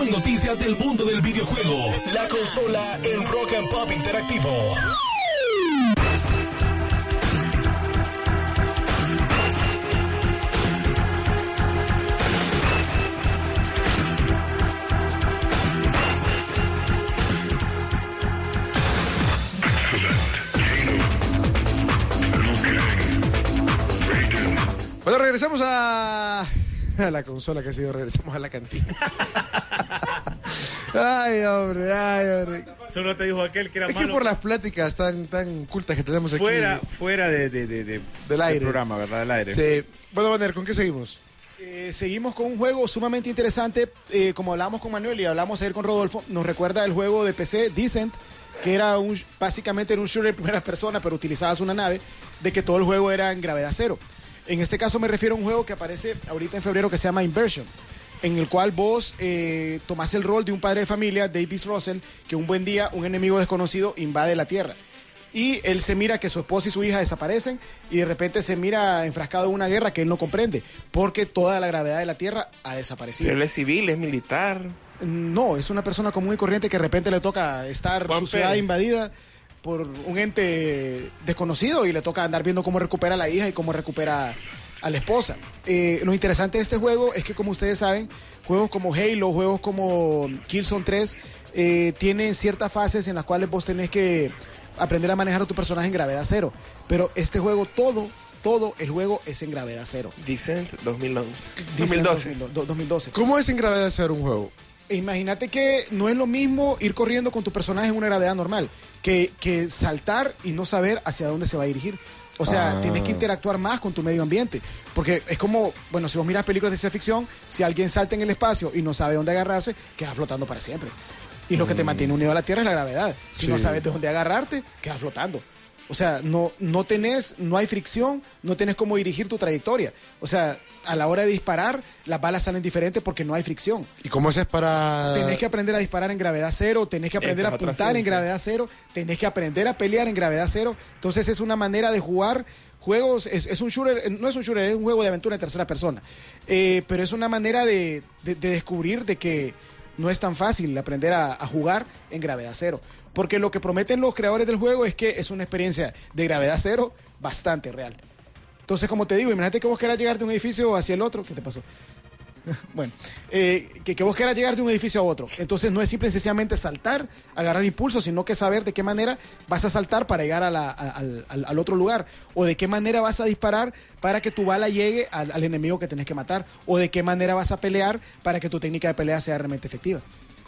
y noticias del mundo del videojuego. La consola en Rock and Pop Interactivo. Bueno, regresamos a la consola, que ha sido, regresamos a la cantina. Ay, hombre. Solo te dijo aquel que era malo. Es que por las pláticas tan cultas que tenemos aquí. Fuera del aire. programa, ¿verdad? Del aire. Sí. Bueno, Banner, ¿con qué seguimos? Seguimos con un juego sumamente interesante. Como hablamos con Manuel y hablamos ayer con Rodolfo, nos recuerda el juego de PC Descent, que era básicamente era un shooter de primera persona, pero utilizabas una nave, de que todo el juego era en gravedad cero. En este caso me refiero a un juego que aparece ahorita en febrero que se llama Inversion, en el cual vos tomás el rol de un padre de familia, Davis Russell, que un buen día un enemigo desconocido invade la Tierra. Y él se mira que su esposa y su hija desaparecen y de repente se mira enfrascado en una guerra que él no comprende, porque toda la gravedad de la Tierra ha desaparecido. Pero él es civil, es militar. No, es una persona común y corriente que de repente le toca estar su ciudad invadida por un ente desconocido y le toca andar viendo cómo recupera a la hija y cómo recupera a la esposa. Lo interesante de este juego es que, como ustedes saben, juegos como Halo, juegos como Killzone 3 tienen ciertas fases en las cuales vos tenés que aprender a manejar a tu personaje en gravedad cero. Pero este juego, todo el juego es en gravedad cero. Descent 2011. 2012. ¿Cómo es en gravedad cero un juego? Imagínate que no es lo mismo ir corriendo con tu personaje en una gravedad normal que saltar y no saber hacia dónde se va a dirigir. O sea, tienes que interactuar más con tu medio ambiente. Porque es como, bueno, si vos miras películas de ciencia ficción, si alguien salta en el espacio y no sabe dónde agarrarse, queda flotando para siempre. Y lo que te mantiene unido a la Tierra es la gravedad. Si no sabes de dónde agarrarte, quedas flotando. O sea, no hay fricción, no tenés cómo dirigir tu trayectoria. O sea, a la hora de disparar, las balas salen diferentes porque no hay fricción. ¿Y cómo haces para...? Tenés que aprender a disparar en gravedad cero, tenés que aprender a apuntar en gravedad cero, tenés que aprender a pelear en gravedad cero. Entonces es una manera de jugar juegos, es un shooter, no es un shooter, es un juego de aventura en tercera persona. Pero es una manera de descubrir de que no es tan fácil aprender a jugar en gravedad cero. Porque lo que prometen los creadores del juego es que es una experiencia de gravedad cero bastante real. Entonces, como te digo, imagínate que vos quieras llegar de un edificio hacia el otro. ¿Qué te pasó? Bueno, que vos quieras llegar de un edificio a otro. Entonces no es simple y sencillamente saltar, agarrar impulso, sino que saber de qué manera vas a saltar para llegar al otro lugar. O de qué manera vas a disparar para que tu bala llegue al enemigo que tenés que matar. O de qué manera vas a pelear para que tu técnica de pelea sea realmente efectiva.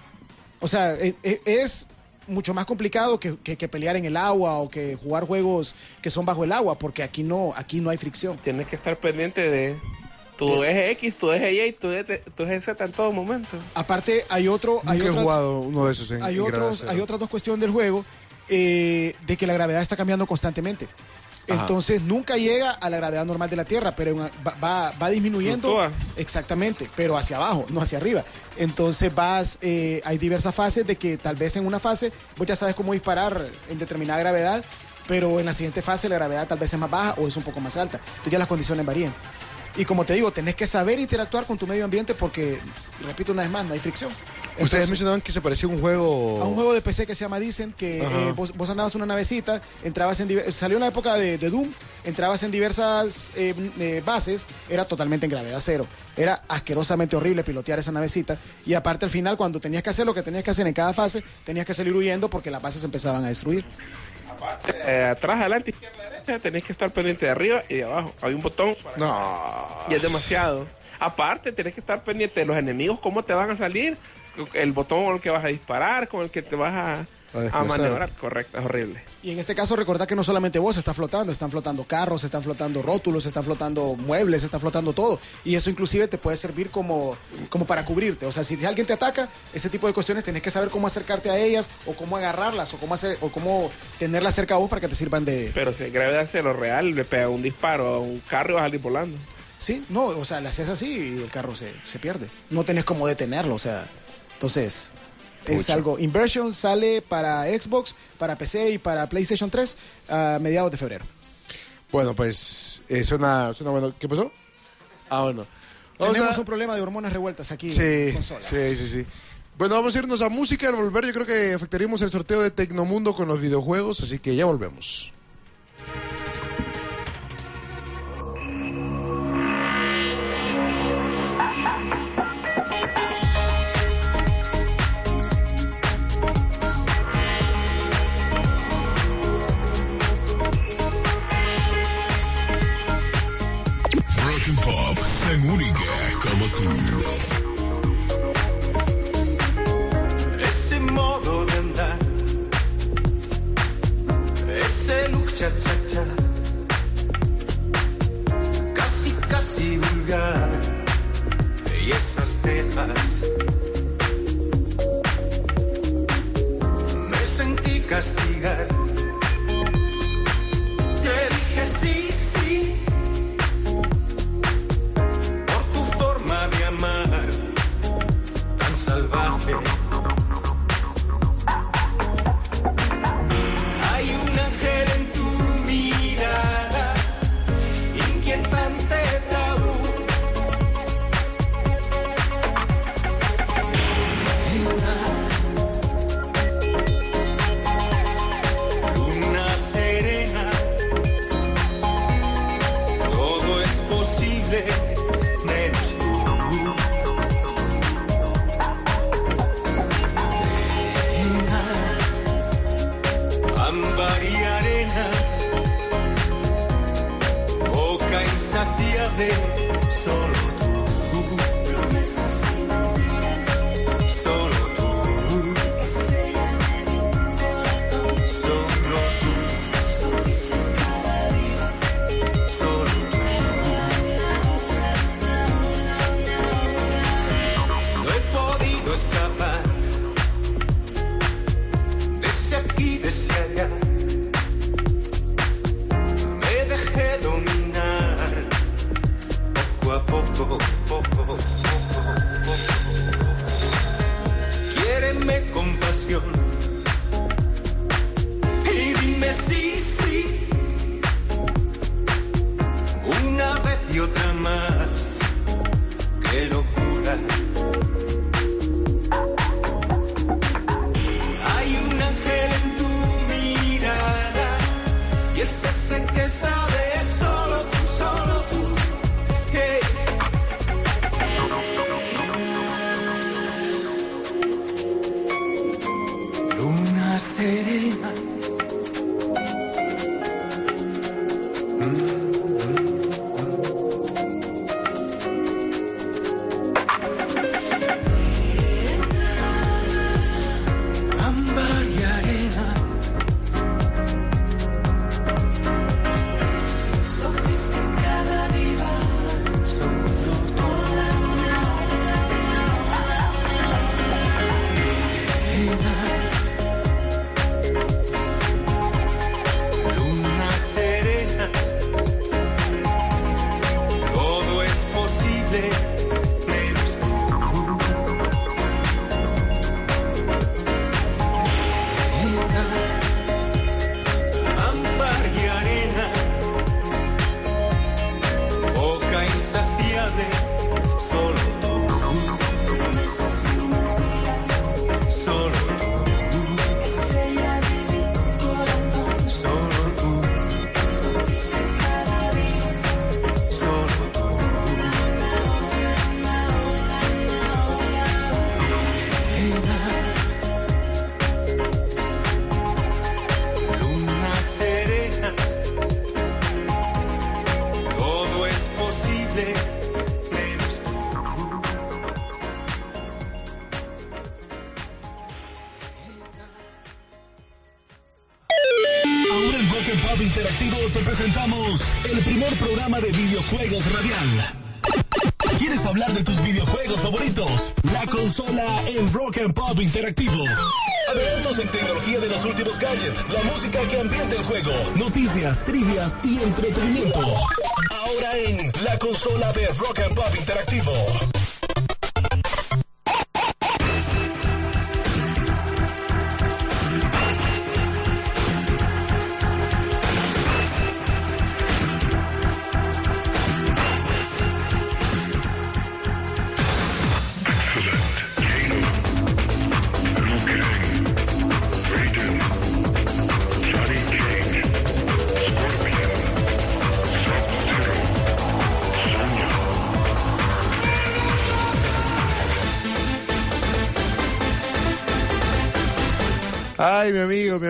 O sea, es mucho más complicado que pelear en el agua o que jugar juegos que son bajo el agua, porque aquí no hay fricción. Tienes que estar pendiente de tu eje X, tu eje Y, tu eje Z en todo momento. Aparte, hay he jugado uno de esos hay otras dos cuestiones del juego de que la gravedad está cambiando constantemente. Ajá. Entonces nunca llega a la gravedad normal de la Tierra, pero va disminuyendo. Fluctúa. Exactamente, pero hacia abajo, no hacia arriba. Entonces hay diversas fases de que tal vez en una fase vos ya sabes cómo disparar en determinada gravedad, pero en la siguiente fase la gravedad tal vez es más baja o es un poco más alta. Entonces ya las condiciones varían. Y como te digo, tenés que saber interactuar con tu medio ambiente porque, repito una vez más, no hay fricción. Entonces, ustedes mencionaban que se parecía a un juego de PC que se llama Descent, que vos andabas en una navecita, entrabas salió en la época de Doom, entrabas en diversas bases, era totalmente en gravedad cero. Era asquerosamente horrible pilotear esa navecita. Y aparte al final, cuando tenías que hacer lo que tenías que hacer en cada fase, tenías que salir huyendo porque las bases empezaban a destruir. Atrás, adelante, izquierda, derecha, tenés que estar pendiente de arriba y de abajo. Hay un botón y es demasiado. Aparte, tenés que estar pendiente de los enemigos, cómo te van a salir, el botón con el que vas a disparar, con el que te vas a maniobrar. Correcto, es horrible. Y en este caso recordá que no solamente vos están flotando carros, están flotando rótulos, están flotando muebles, está flotando todo. Y eso inclusive te puede servir como para cubrirte. O sea, si alguien te ataca, ese tipo de cuestiones tenés que saber cómo acercarte a ellas, o cómo agarrarlas, o cómo tenerlas cerca a vos para que te sirvan de... Pero si gravedad cero real, le pega un disparo a un carro y vas a salir volando. Sí, no, o sea, le haces así y el carro se pierde. No tenés cómo detenerlo, o sea, entonces... Es algo. Inversion sale para Xbox, para PC y para PlayStation 3 a mediados de febrero. Bueno, pues suena bueno. ¿Qué pasó? Bueno. Tenemos un problema de hormonas revueltas aquí en consola. Sí. Bueno, vamos a irnos a música. Al volver yo creo que efectuaríamos el sorteo de Tecnomundo con los videojuegos, así que ya volvemos. Rock and Pop, tan única como tú. Ese modo de andar, ese look cha-cha-cha, casi casi vulgar, y esas cejas. Me sentí castigar, te dije sí, sí, por tu forma de amar tan salvaje. Hay un ángel en tu mirada, inquietante tabú. Luna serena, todo es posible, menos tú. Ámbar y arena, boca insaciable, solo tú. Promesas y mentiras, solo tú. Estrella de mi corazón, solo tú. Sonrisa en cada día, solo tú. No he podido escapar de ese aquí, de ese allá. Me dejé dominar poco a poco. Quiéreme con pasión y dime sí, sí, una vez y otra más. Qué locura. Hay un ángel en tu mirada y es ese que sabe, solo tú, solo tú. Hey. Luna serena, ámbar y arena, sofisticada diva, solo tú. Luna serena, todo es posible, menos tú. Ámbar y arena, boca insaciable, solo tú. Promesas y mentiras, solo tú. Estrella de mi corazón, solo tú. Sonrisa en cada día, solo tú. Luna serena, todo es posible, menos tú. Ahora en Rock and Pop Interactivo te presentamos el primer programa de videojuegos radial. ¿Quieres hablar de tus videojuegos favoritos? La consola en Rock and Pop Interactivo. Adelantos en tecnología de los últimos gadgets, la música que ambienta el juego, noticias, trivias y entretenimiento. Ahora en la consola de Rock and Pop Interactivo. Ay, mi amigo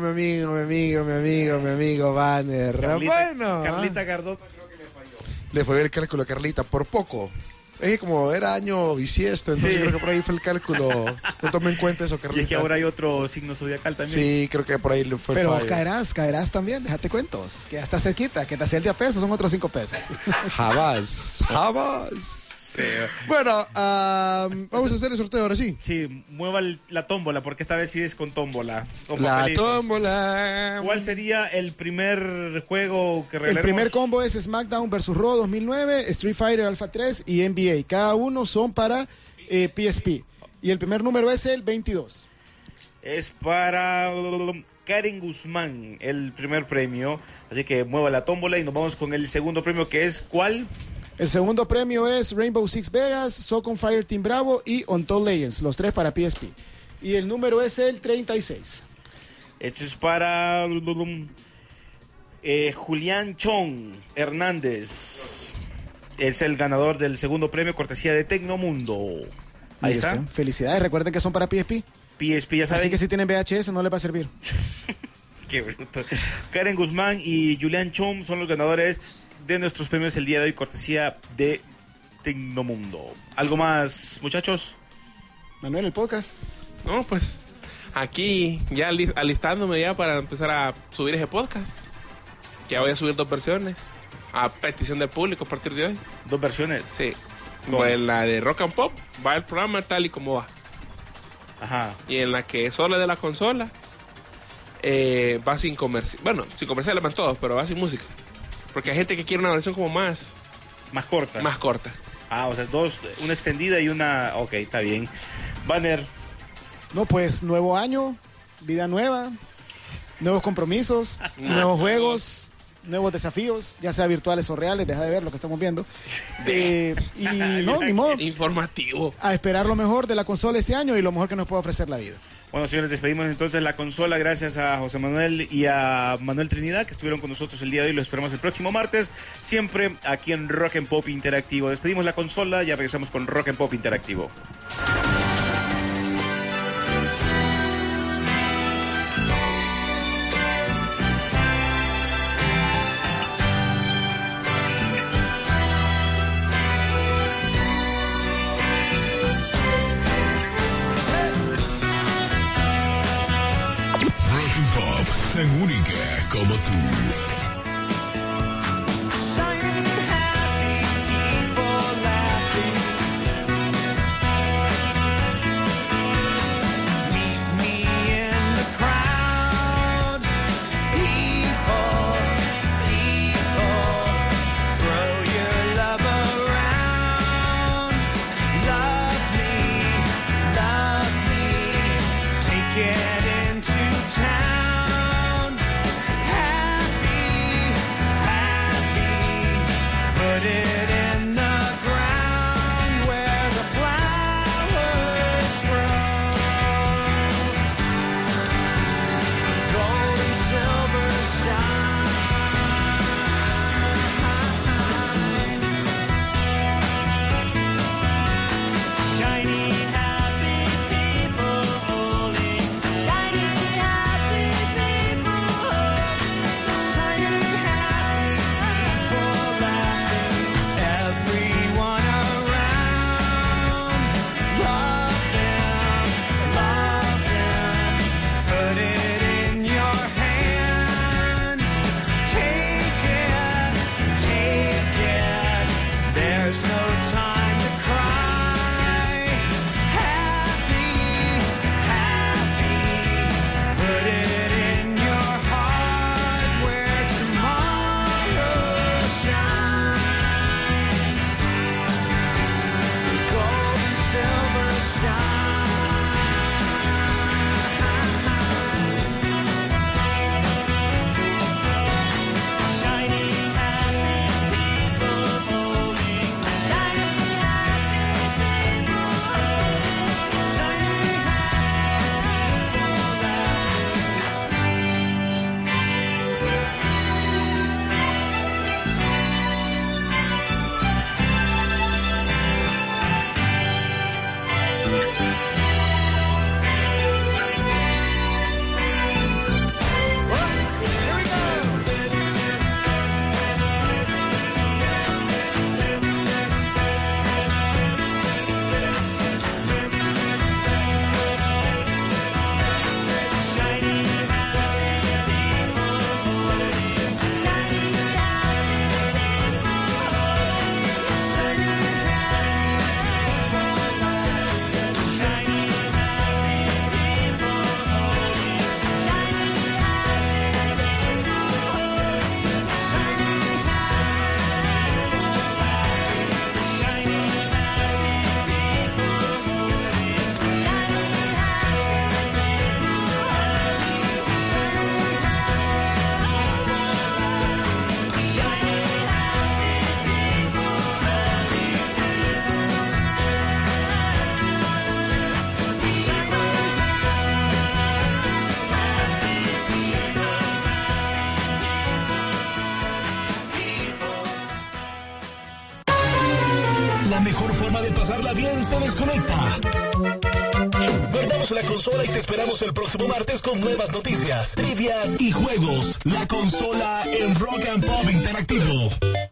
Banner. Carlita Cardota creo que le fue el cálculo a Carlita por poco. Es que como era año bisiesto, entonces creo que por ahí fue el cálculo. No tome en cuenta eso, Carlita. Y es que ahora hay otro signo zodiacal también. Sí, creo que por ahí fue el Pero fallo. caerás también, déjate cuentos. Que ya está cerquita, que te hacía el día peso, son otros 5 pesos. Jamás. Sí. Bueno, vamos a hacer el sorteo ahora sí. Sí, mueva la tómbola, porque esta vez sí es con tómbola. La tómbola. ¿Cuál sería el primer juego que regalaremos? El primer combo es SmackDown vs. Raw 2009, Street Fighter Alpha 3 y NBA. Cada uno son para PSP. Y el primer número es el 22. Es para Karen Guzmán, el primer premio. Así que mueva la tómbola y nos vamos con el segundo premio, que es ¿cuál? El segundo premio es Rainbow Six Vegas, Socon Fireteam Bravo y Untold Legends, los 3 para PSP. Y el número es el 36. Este es para Julián Chong Hernández. Es el ganador del segundo premio, cortesía de Tecnomundo. Ahí Listo. está. Felicidades, recuerden que son para PSP. PSP, ya saben. Así que si tienen VHS no les va a servir. Qué bruto. Karen Guzmán y Julián Chong son los ganadores de nuestros premios el día de hoy, cortesía de Tecnomundo. ¿Algo más, muchachos? Manuel, el podcast. No, pues aquí ya alistándome ya para empezar a subir ese podcast. Ya voy a subir 2 versiones a petición del público a partir de hoy. 2 versiones. Sí. ¿Cómo? Pues en la de Rock and Pop va el programa tal y como va. Ajá. Y en la que solo de la consola va sin comercial. Bueno, sin comerciales van todos, pero va sin música. Porque hay gente que quiere una versión como más corta. Más corta. Ah, o sea, 2, una extendida y una... Ok, está bien. Banner. No, pues nuevo año, vida nueva, nuevos compromisos, nuevos juegos, nuevos desafíos, ya sea virtuales o reales, deja de ver lo que estamos viendo. Y no, ni modo. Informativo. A esperar lo mejor de la consola este año y lo mejor que nos puede ofrecer la vida. Bueno, señores, despedimos entonces la consola. Gracias a José Manuel y a Manuel Trinidad, que estuvieron con nosotros el día de hoy. Lo esperamos el próximo martes, siempre aquí en Rock and Pop Interactivo. Despedimos la consola, ya regresamos con Rock and Pop Interactivo. Tan única como tú. Get into town, happy pasarla bien se desconecta. Guardamos la consola y te esperamos el próximo martes con nuevas noticias, trivias y juegos. La consola en Rock and Pop Interactivo.